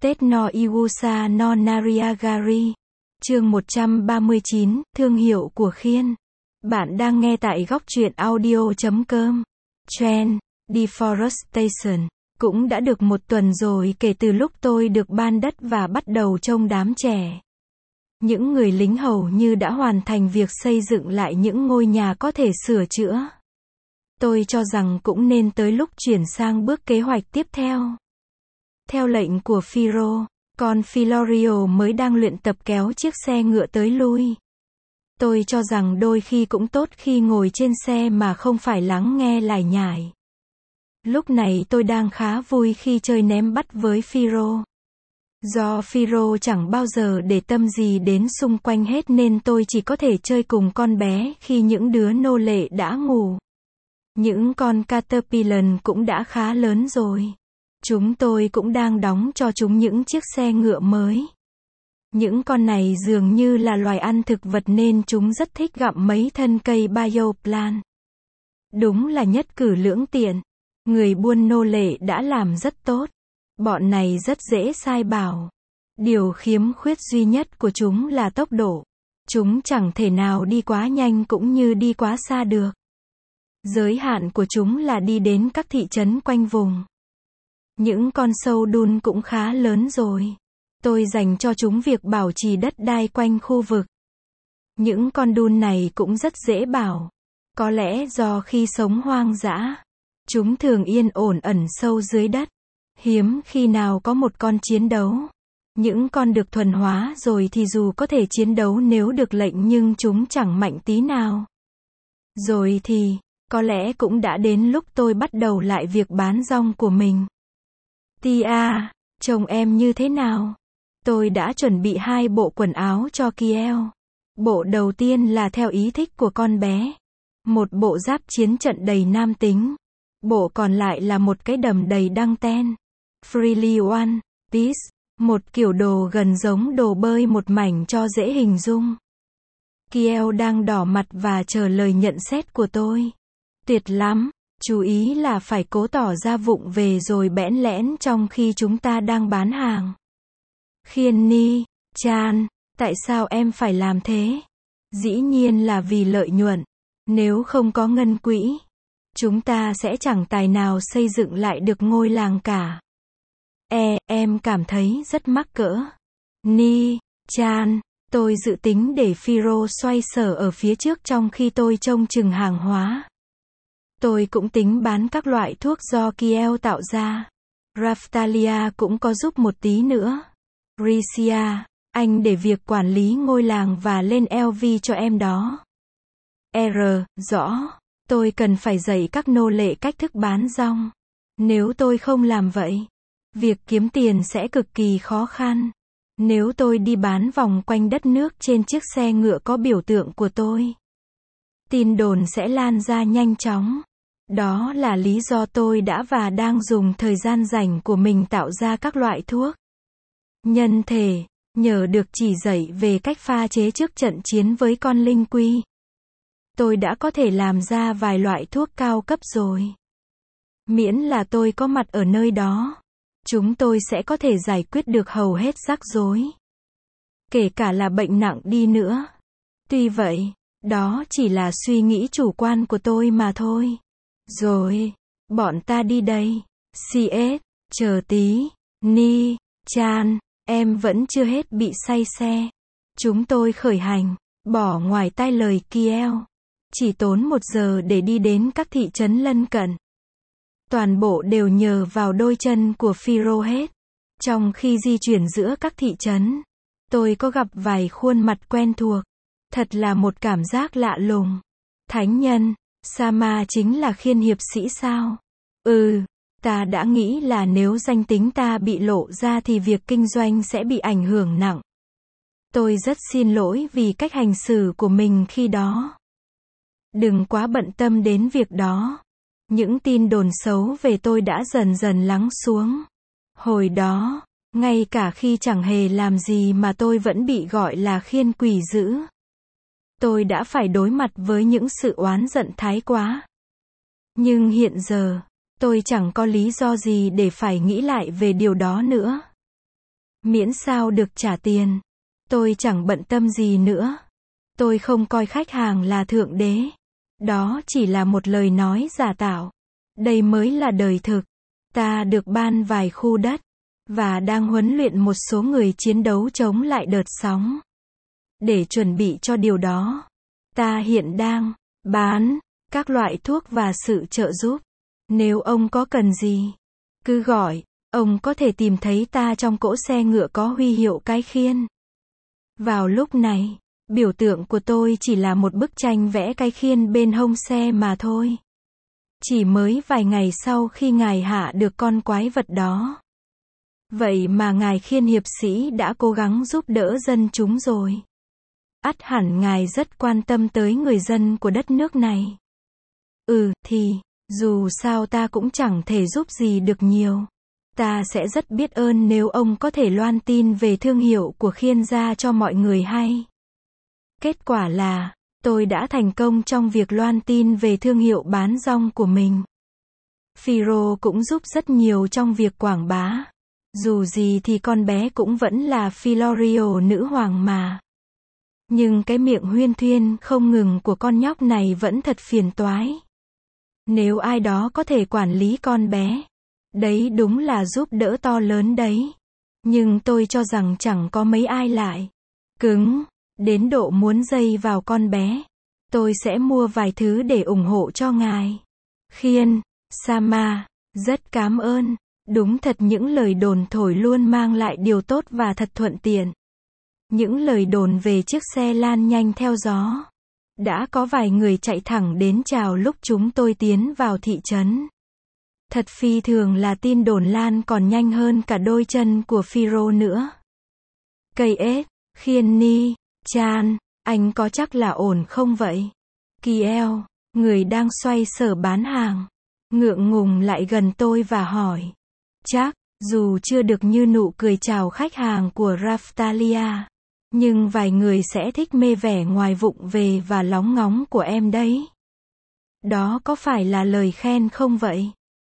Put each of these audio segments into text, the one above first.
Tết no Iwusa no Nariagari. Chương 139, thương hiệu của Khiên. Bạn đang nghe tại góc truyện audio.com. Trend, Deforestation. Cũng đã được một tuần rồi kể từ lúc tôi được ban đất và bắt đầu trông đám trẻ. Những người lính hầu như đã hoàn thành việc xây dựng lại những ngôi nhà có thể sửa chữa. Tôi cho rằng cũng nên tới lúc chuyển sang bước kế hoạch tiếp theo. Theo lệnh của Firo, con Filorio mới đang luyện tập kéo chiếc xe ngựa tới lui. Tôi cho rằng đôi khi cũng tốt khi ngồi trên xe mà không phải lắng nghe lải nhải. Lúc này tôi đang khá vui khi chơi ném bắt với Firo. Do Firo chẳng bao giờ để tâm gì đến xung quanh hết nên tôi chỉ có thể chơi cùng con bé khi những đứa nô lệ đã ngủ. Những con Caterpillar cũng đã khá lớn rồi. Chúng tôi cũng đang đóng cho chúng những chiếc xe ngựa mới. Những con này dường như là loài ăn thực vật nên chúng rất thích gặm mấy thân cây bioplan. Đúng là nhất cử lưỡng tiện. Người buôn nô lệ đã làm rất tốt. Bọn này rất dễ sai bảo. Điều khiếm khuyết duy nhất của chúng là tốc độ. Chúng chẳng thể nào đi quá nhanh cũng như đi quá xa được. Giới hạn của chúng là đi đến các thị trấn quanh vùng. Những con sâu đun cũng khá lớn rồi. Tôi dành cho chúng việc bảo trì đất đai quanh khu vực. Những con đun này cũng rất dễ bảo. Có lẽ do khi sống hoang dã, chúng thường yên ổn ẩn sâu dưới đất. Hiếm khi nào có một con chiến đấu. Những con được thuần hóa rồi thì dù có thể chiến đấu nếu được lệnh nhưng chúng chẳng mạnh tí nào. Rồi thì, có lẽ cũng đã đến lúc tôi bắt đầu lại việc bán rong của mình. Tia, trông em như thế nào? Tôi đã chuẩn bị 2 bộ quần áo cho Kiel. Bộ đầu tiên là theo ý thích của con bé. Một bộ giáp chiến trận đầy nam tính. Bộ còn lại là một cái đầm đầy đăng ten. Freely One Piece. Một kiểu đồ gần giống đồ bơi một mảnh cho dễ hình dung. Kiel đang đỏ mặt và chờ lời nhận xét của tôi. Tuyệt lắm. Chú ý là phải cố tỏ ra vụng về rồi bẽn lẽn trong khi chúng ta đang bán hàng. Khiên Ni, Chan, tại sao em phải làm thế? Dĩ nhiên là vì lợi nhuận. Nếu không có ngân quỹ, chúng ta sẽ chẳng tài nào xây dựng lại được ngôi làng cả. Em cảm thấy rất mắc cỡ. Ni, Chan, tôi dự tính để Firo xoay sở ở phía trước trong khi tôi trông chừng hàng hóa. Tôi cũng tính bán các loại thuốc do Kiel tạo ra. Raftalia cũng có giúp một tí nữa. Ricia, anh để việc quản lý ngôi làng và lên LV cho em đó. Rõ. Tôi cần phải dạy các nô lệ cách thức bán rong. Nếu tôi không làm vậy, việc kiếm tiền sẽ cực kỳ khó khăn. Nếu tôi đi bán vòng quanh đất nước trên chiếc xe ngựa có biểu tượng của tôi, tin đồn sẽ lan ra nhanh chóng. Đó là lý do tôi đã và đang dùng thời gian rảnh của mình tạo ra các loại thuốc nhân thể, nhờ được chỉ dạy về cách pha chế trước trận chiến với con linh quy. Tôi đã có thể làm ra vài loại thuốc cao cấp rồi. Miễn là tôi có mặt ở nơi đó, chúng tôi sẽ có thể giải quyết được hầu hết rắc rối. Kể cả là bệnh nặng đi nữa. Tuy vậy, đó chỉ là suy nghĩ chủ quan của tôi mà thôi. Rồi, bọn ta đi đây. CS, chờ tí. Ni, Chan, em vẫn chưa hết bị say xe. Chúng tôi khởi hành, bỏ ngoài tai lời Kiel. Chỉ tốn 1 giờ để đi đến các thị trấn lân cận. Toàn bộ đều nhờ vào đôi chân của Firo hết. Trong khi di chuyển giữa các thị trấn, tôi có gặp vài khuôn mặt quen thuộc. Thật là một cảm giác lạ lùng. Thánh nhân, Sama chính là Khiên hiệp sĩ sao? Ta đã nghĩ là nếu danh tính ta bị lộ ra thì việc kinh doanh sẽ bị ảnh hưởng nặng. Tôi rất xin lỗi vì cách hành xử của mình khi đó. Đừng quá bận tâm đến việc đó. Những tin đồn xấu về tôi đã dần dần lắng xuống. Hồi đó, ngay cả khi chẳng hề làm gì mà tôi vẫn bị gọi là Khiên quỷ dữ. Tôi đã phải đối mặt với những sự oán giận thái quá. Nhưng hiện giờ, tôi chẳng có lý do gì để phải nghĩ lại về điều đó nữa. Miễn sao được trả tiền. Tôi chẳng bận tâm gì nữa. Tôi không coi khách hàng là thượng đế. Đó chỉ là một lời nói giả tạo. Đây mới là đời thực. Ta được ban vài khu đất. Và đang huấn luyện một số người chiến đấu chống lại đợt sóng. Để chuẩn bị cho điều đó, ta hiện đang bán các loại thuốc và sự trợ giúp. Nếu ông có cần gì, cứ gọi. Ông có thể tìm thấy ta trong cỗ xe ngựa có huy hiệu cái khiên. Vào lúc này, biểu tượng của tôi chỉ là một bức tranh vẽ cái khiên bên hông xe mà thôi. Chỉ mới vài ngày sau khi ngài hạ được con quái vật đó. Vậy mà ngài khiên hiệp sĩ đã cố gắng giúp đỡ dân chúng rồi. Ắt hẳn ngài rất quan tâm tới người dân của đất nước này. Thì, dù sao ta cũng chẳng thể giúp gì được nhiều. Ta sẽ rất biết ơn nếu ông có thể loan tin về thương hiệu của khiên ra cho mọi người hay. Kết quả là, tôi đã thành công trong việc loan tin về thương hiệu bán rong của mình. Phiro cũng giúp rất nhiều trong việc quảng bá. Dù gì thì con bé cũng vẫn là Philorio nữ hoàng mà. Nhưng cái miệng huyên thuyên không ngừng của con nhóc này vẫn thật phiền toái. Nếu ai đó có thể quản lý con bé, đấy đúng là giúp đỡ to lớn đấy. Nhưng tôi cho rằng chẳng có mấy ai lại cứng đến độ muốn dây vào con bé. Tôi sẽ mua vài thứ để ủng hộ cho ngài. Khiên, Sama, rất cảm ơn. Đúng thật những lời đồn thổi luôn mang lại điều tốt và thật thuận tiện. Những lời đồn về chiếc xe lan nhanh theo gió. Đã có vài người chạy thẳng đến chào lúc chúng tôi tiến vào thị trấn. Thật phi thường là tin đồn lan còn nhanh hơn cả đôi chân của Phiro nữa. Cây ếch, khiên ni, chan, anh có chắc là ổn không vậy? Kiel, người đang xoay sở bán hàng, ngượng ngùng lại gần tôi và hỏi. Chắc, dù chưa được như nụ cười chào khách hàng của Raftalia, nhưng vài người sẽ thích mê vẻ ngoài vụng về và lóng ngóng của em đấy. Đó có phải là lời khen không vậy?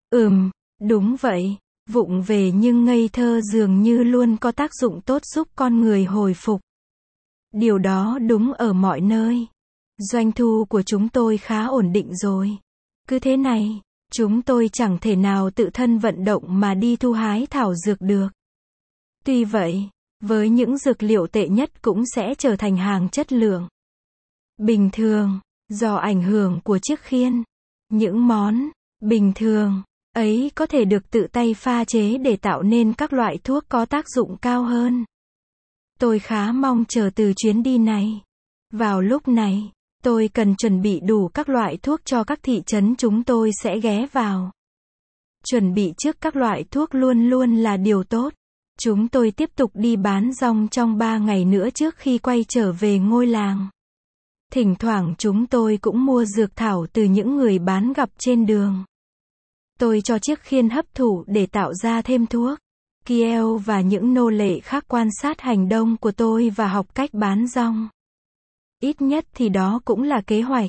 Đúng vậy. Vụng về nhưng ngây thơ dường như luôn có tác dụng tốt giúp con người hồi phục. Điều đó đúng ở mọi nơi. Doanh thu của chúng tôi khá ổn định rồi. Cứ thế này, chúng tôi chẳng thể nào tự thân vận động mà đi thu hái thảo dược được. Tuy vậy, với những dược liệu tệ nhất cũng sẽ trở thành hàng chất lượng bình thường, do ảnh hưởng của chiếc khiên. Những món bình thường ấy có thể được tự tay pha chế để tạo nên các loại thuốc có tác dụng cao hơn. Tôi khá mong chờ từ chuyến đi này. Vào lúc này, tôi cần chuẩn bị đủ các loại thuốc cho các thị trấn chúng tôi sẽ ghé vào. Chuẩn bị trước các loại thuốc luôn luôn là điều tốt. Chúng tôi tiếp tục đi bán rong trong 3 ngày nữa trước khi quay trở về ngôi làng. Thỉnh thoảng chúng tôi cũng mua dược thảo từ những người bán gặp trên đường. Tôi cho chiếc khiên hấp thụ để tạo ra thêm thuốc. Kiel và những nô lệ khác quan sát hành động của tôi và học cách bán rong. Ít nhất thì đó cũng là kế hoạch.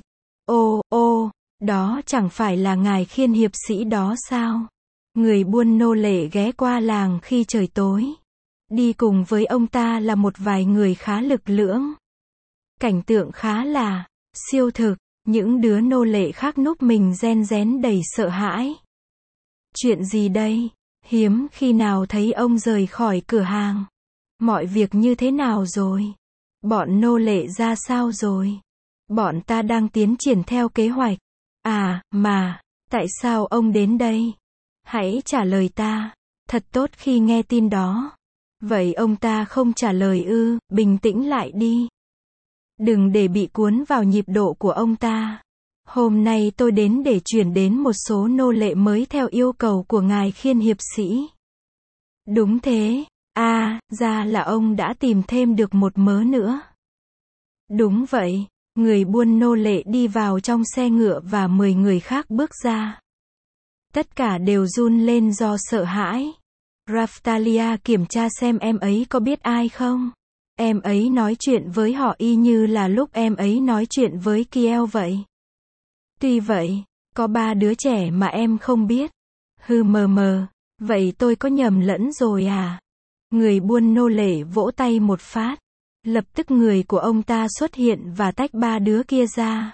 Đó chẳng phải là ngài khiên hiệp sĩ đó sao? Người buôn nô lệ ghé qua làng khi trời tối. Đi cùng với ông ta là một vài người khá lực lưỡng. Cảnh tượng khá là siêu thực. Những đứa nô lệ khác núp mình ren rén đầy sợ hãi. Chuyện gì đây? Hiếm khi nào thấy ông rời khỏi cửa hàng. Mọi việc như thế nào rồi? Bọn nô lệ ra sao rồi? Bọn ta đang tiến triển theo kế hoạch. Tại sao ông đến đây? Hãy trả lời ta. Thật tốt khi nghe tin đó. Vậy ông ta không trả lời ư? Bình tĩnh lại đi. Đừng để bị cuốn vào nhịp độ của ông ta. Hôm nay tôi đến để chuyển đến một số nô lệ mới theo yêu cầu của ngài khiên hiệp sĩ. Đúng thế. Ra là ông đã tìm thêm được một mớ nữa. Đúng vậy. Người buôn nô lệ đi vào trong xe ngựa và 10 người khác bước ra. Tất cả đều run lên do sợ hãi. Raftalia kiểm tra xem em ấy có biết ai không. Em ấy nói chuyện với họ y như là lúc em ấy nói chuyện với Kiel vậy. Tuy vậy, có 3 đứa trẻ mà em không biết. Vậy tôi có nhầm lẫn rồi à? Người buôn nô lệ vỗ tay một phát. Lập tức người của ông ta xuất hiện và tách ba đứa kia ra.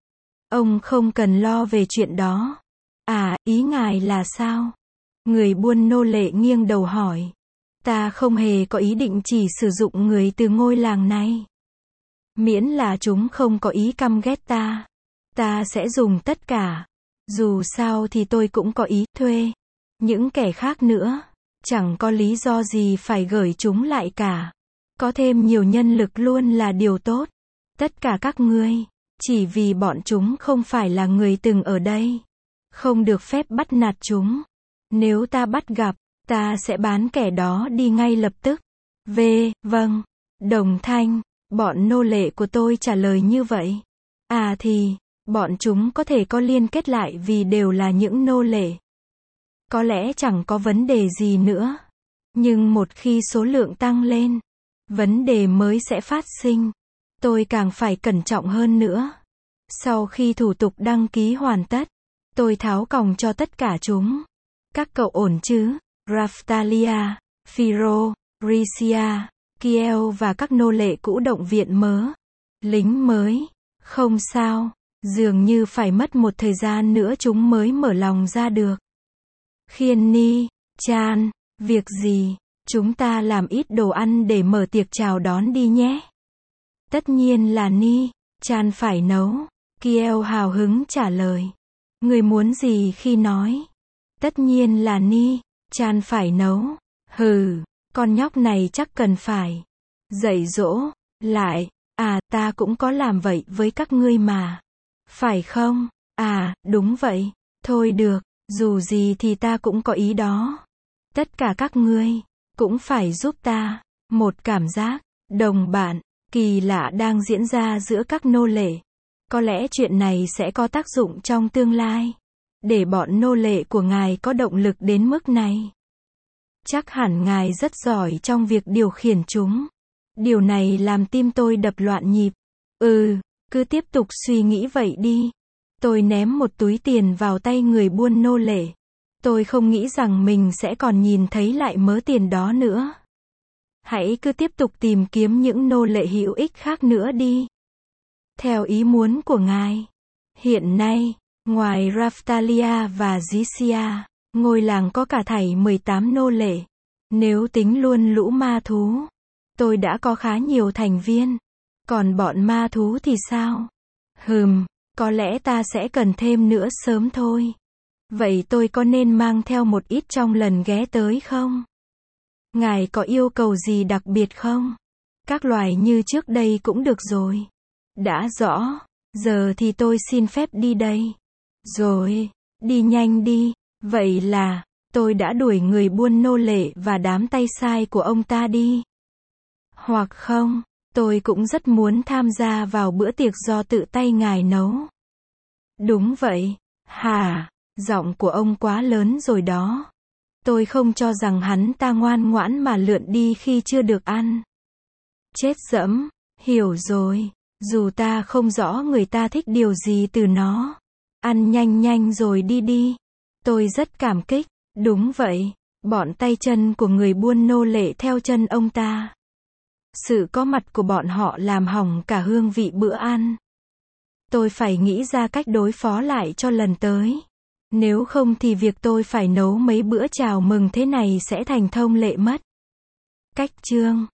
Ông không cần lo về chuyện đó. À, ý ngài là sao? Người buôn nô lệ nghiêng đầu hỏi. Ta không hề có ý định chỉ sử dụng người từ ngôi làng này. Miễn là chúng không có ý căm ghét ta. Ta sẽ dùng tất cả. Dù sao thì tôi cũng có ý thuê những kẻ khác nữa. Chẳng có lý do gì phải gửi chúng lại cả. Có thêm nhiều nhân lực luôn là điều tốt. Tất cả các ngươi, chỉ vì bọn chúng không phải là người từng ở đây. Không được phép bắt nạt chúng. Nếu ta bắt gặp, ta sẽ bán kẻ đó đi ngay lập tức. Vâng. Đồng thanh, bọn nô lệ của tôi trả lời như vậy. À thì, bọn chúng có thể có liên kết lại vì đều là những nô lệ. Có lẽ chẳng có vấn đề gì nữa. Nhưng một khi số lượng tăng lên, vấn đề mới sẽ phát sinh. Tôi càng phải cẩn trọng hơn nữa. Sau khi thủ tục đăng ký hoàn tất, tôi tháo còng cho tất cả chúng. Các cậu ổn chứ? Raphtalia, Phiro, Risia, Kiel và các nô lệ cũ động viện mớ. Lính mới. Không sao. Dường như phải mất một thời gian nữa chúng mới mở lòng ra được. Khiên Ni, Chan, việc gì? Chúng ta làm ít đồ ăn để mở tiệc chào đón đi nhé. Tất nhiên là Ni, Chan phải nấu. Kiel hào hứng trả lời. Người muốn gì khi nói? Tất nhiên là Ni, Chan phải nấu. Hừ, con nhóc này chắc cần phải dạy dỗ lại. À, ta cũng có làm vậy với các ngươi mà. Phải không? À, đúng vậy. Thôi được, dù gì thì ta cũng có ý đó. Tất cả các ngươi cũng phải giúp ta. Một cảm giác đồng bạn kỳ lạ đang diễn ra giữa các nô lệ. Có lẽ chuyện này sẽ có tác dụng trong tương lai. Để bọn nô lệ của ngài có động lực đến mức này. Chắc hẳn ngài rất giỏi trong việc điều khiển chúng. Điều này làm tim tôi đập loạn nhịp. Cứ tiếp tục suy nghĩ vậy đi. Tôi ném một túi tiền vào tay người buôn nô lệ. Tôi không nghĩ rằng mình sẽ còn nhìn thấy lại mớ tiền đó nữa. Hãy cứ tiếp tục tìm kiếm những nô lệ hữu ích khác nữa đi. Theo ý muốn của ngài. Hiện nay, ngoài Raphtalia và Risia, ngôi làng có cả thảy 18 nô lệ. Nếu tính luôn lũ ma thú, tôi đã có khá nhiều thành viên. Còn bọn ma thú thì sao? Có lẽ ta sẽ cần thêm nữa sớm thôi. Vậy tôi có nên mang theo một ít trong lần ghé tới không? Ngài có yêu cầu gì đặc biệt không? Các loài như trước đây cũng được rồi. Đã rõ. Giờ thì tôi xin phép đi đây. Rồi, đi nhanh đi. Vậy là, tôi đã đuổi người buôn nô lệ và đám tay sai của ông ta đi. Hoặc không, tôi cũng rất muốn tham gia vào bữa tiệc do tự tay ngài nấu. Đúng vậy. Hả? Giọng của ông quá lớn rồi đó. Tôi không cho rằng hắn ta ngoan ngoãn mà lượn đi khi chưa được ăn. Chết dẫm. Hiểu rồi. Dù ta không rõ người ta thích điều gì từ nó. Ăn nhanh nhanh rồi đi đi. Tôi rất cảm kích. Đúng vậy. Bọn tay chân của người buôn nô lệ theo chân ông ta. Sự có mặt của bọn họ làm hỏng cả hương vị bữa ăn. Tôi phải nghĩ ra cách đối phó lại cho lần tới. Nếu không thì việc tôi phải nấu mấy bữa chào mừng thế này sẽ thành thông lệ mất. Cách chương